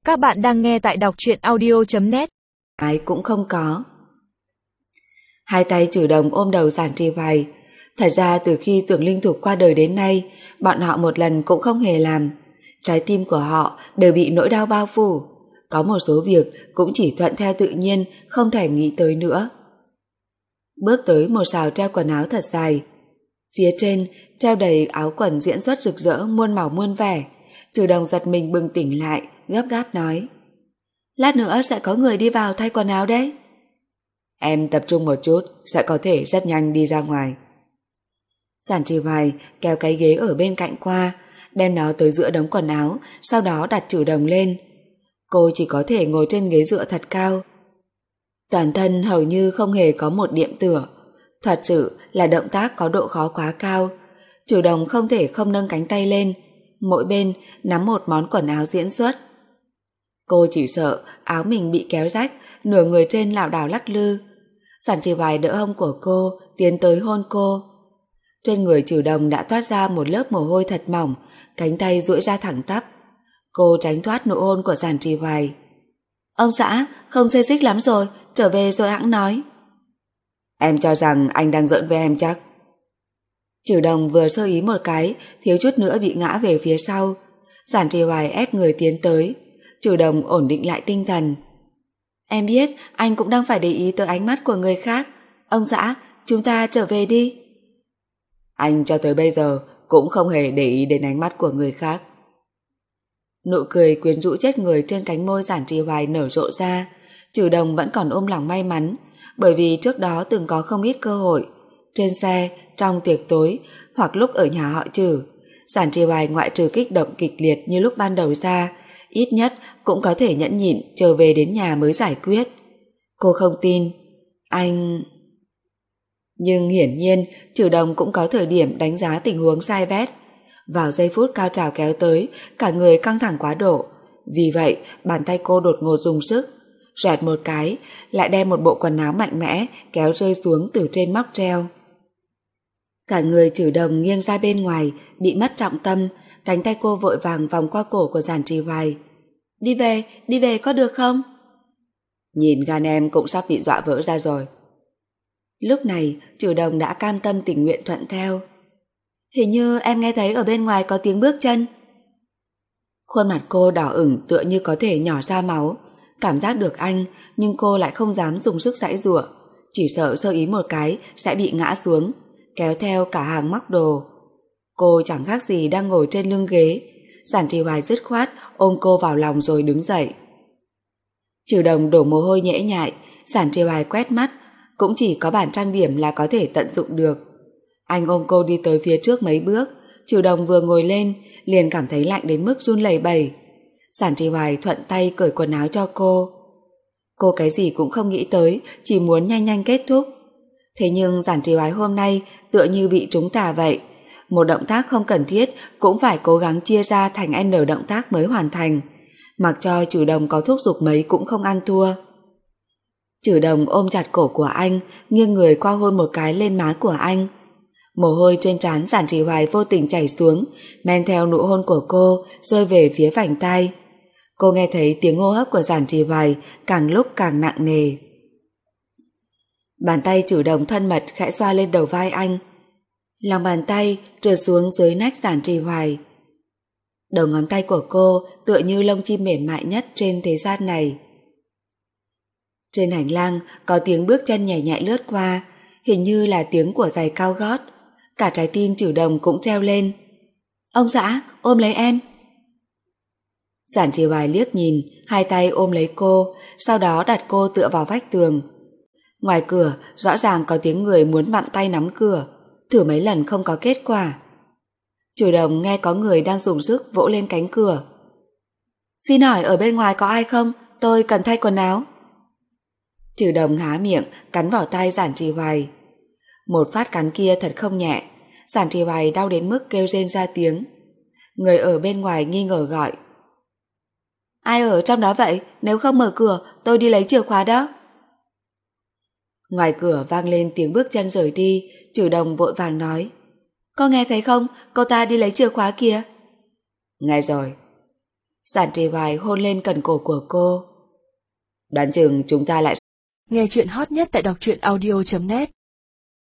Các bạn đang nghe tại đọc truyện audio.net. Ai cũng không có. Hai tay Trử Đồng ôm đầu Giản Trì Hoài. Thật ra từ khi Tưởng Linh Thục qua đời đến nay, bọn họ một lần cũng không hề làm. Trái tim của họ đều bị nỗi đau bao phủ. Có một số việc cũng chỉ thuận theo tự nhiên, không thèm nghĩ tới nữa. Bước tới một sào treo quần áo thật dài. Phía trên treo đầy áo quần diễn xuất rực rỡ muôn màu muôn vẻ. Trử Đồng giật mình bừng tỉnh lại, gấp gáp nói: "Lát nữa sẽ có người đi vào thay quần áo đấy." "Em tập trung một chút, sẽ có thể rất nhanh đi ra ngoài." Giản Trì Hoài kéo cái ghế ở bên cạnh qua, đem nó tới giữa đống quần áo, sau đó đặt Trử Đồng lên. Cô chỉ có thể ngồi trên ghế dựa thật cao. Toàn thân hầu như không hề có một điểm tựa. Thật sự là động tác có độ khó quá cao. Trử Đồng không thể không nâng cánh tay lên, mỗi bên nắm một món quần áo diễn xuất. Cô chỉ sợ áo mình bị kéo rách, nửa người trên lảo đảo lắc lư. Giản Trì Hoài đỡ hông của cô, tiến tới hôn cô. Trên người Trử Đồng đã toát ra một lớp mồ hôi thật mỏng, cánh tay duỗi ra thẳng tắp. Cô tránh thoát nụ hôn của Giản Trì Hoài. "Ông xã, không xê xích lắm rồi, trở về rồi hẵng nói." "Em cho rằng anh đang giỡn với em chắc?" Trử Đồng vừa sơ ý một cái, thiếu chút nữa bị ngã về phía sau. Giản Trì Hoài ép người tiến tới. Trử Đồng ổn định lại tinh thần. "Em biết anh cũng đang phải để ý tới ánh mắt của người khác. Ông xã, chúng ta trở về đi." "Anh cho tới bây giờ cũng không hề để ý đến ánh mắt của người khác." Nụ cười quyến rũ chết người trên cánh môi Giản Trì Hoài nở rộ ra. Trử Đồng vẫn còn ôm lòng may mắn, bởi vì trước đó từng có không ít cơ hội. Trên xe, trong tiệc tối, hoặc lúc ở nhà họ Trử, Giản Trì Hoài ngoại trừ kích động kịch liệt như lúc ban đầu ra, ít nhất cũng có thể nhẫn nhịn chờ về đến nhà mới giải quyết. Cô không tin. Anh... Nhưng hiển nhiên Trử Đồng cũng có thời điểm đánh giá tình huống sai vét. Vào giây phút cao trào kéo tới, cả người căng thẳng quá độ. Vì vậy bàn tay cô đột ngột dùng sức, xoẹt một cái, lại đem một bộ quần áo mạnh mẽ kéo rơi xuống từ trên móc treo. Cả người Trử Đồng nghiêng ra bên ngoài, bị mất trọng tâm. Cánh tay cô vội vàng vòng qua cổ của Giản Trì Hoài. Đi về có được không?" "Nhìn gan em cũng sắp bị dọa vỡ ra rồi." Lúc này Trử Đồng đã cam tâm tình nguyện thuận theo. "Hình như em nghe thấy ở bên ngoài có tiếng bước chân." Khuôn mặt cô đỏ ửng tựa như có thể nhỏ ra máu. Cảm giác được anh, nhưng cô lại không dám dùng sức giãy giụa, chỉ sợ sơ ý một cái sẽ bị ngã xuống, kéo theo cả hàng móc đồ. Cô chẳng khác gì đang ngồi trên lưng ghế. Giản Trì Hoài dứt khoát ôm cô vào lòng rồi đứng dậy. Trử Đồng đổ mồ hôi nhễ nhại. Giản Trì Hoài quét mắt, cũng chỉ có bản trang điểm là có thể tận dụng được. Anh ôm cô đi tới phía trước mấy bước. Trử Đồng vừa ngồi lên liền cảm thấy lạnh đến mức run lẩy bẩy. Giản Trì Hoài thuận tay cởi quần áo cho cô. Cô cái gì cũng không nghĩ tới, chỉ muốn nhanh nhanh kết thúc. Thế nhưng Giản Trì Hoài hôm nay tựa như bị trúng tà vậy. Một động tác không cần thiết cũng phải cố gắng chia ra thành N động tác mới hoàn thành. Mặc cho Trử Đồng có thúc giục mấy cũng không ăn thua. Trử Đồng ôm chặt cổ của anh, nghiêng người qua hôn một cái lên má của anh. Mồ hôi trên trán Giản Trì Hoài vô tình chảy xuống, men theo nụ hôn của cô rơi về phía vành tai. Cô nghe thấy tiếng hô hấp của Giản Trì Hoài càng lúc càng nặng nề. Bàn tay Trử Đồng thân mật khẽ xoa lên đầu vai anh. Lòng bàn tay trượt xuống dưới nách Giản Trì Hoài. Đầu ngón tay của cô tựa như lông chim mềm mại nhất trên thế gian này. Trên hành lang có tiếng bước chân nhẹ nhẹ lướt qua, hình như là tiếng của giày cao gót. Cả trái tim Trử Đồng cũng treo lên. "Ông xã, ôm lấy em." Giản Trì Hoài liếc nhìn, hai tay ôm lấy cô, sau đó đặt cô tựa vào vách tường. Ngoài cửa rõ ràng có tiếng người muốn vặn tay nắm cửa, thử mấy lần không có kết quả. Trử Đồng nghe có người đang dùng sức vỗ lên cánh cửa. "Xin hỏi ở bên ngoài có ai không? Tôi cần thay quần áo." Trử Đồng há miệng cắn vào tay Giản Trì Hoài. Một phát cắn kia thật không nhẹ. Giản Trì Hoài đau đến mức kêu rên ra tiếng. Người ở bên ngoài nghi ngờ gọi. "Ai ở trong đó vậy? Nếu không mở cửa tôi đi lấy chìa khóa đó." Ngoài cửa vang lên tiếng bước chân rời đi. Trử Đồng vội vàng nói: "Có nghe thấy không? Cô ta đi lấy chìa khóa kìa." "Nghe rồi." Giản Trì Hoài hôn lên cần cổ của cô. Đoán chừng chúng ta lại... Nghe chuyện hot nhất tại đọc truyện audio.net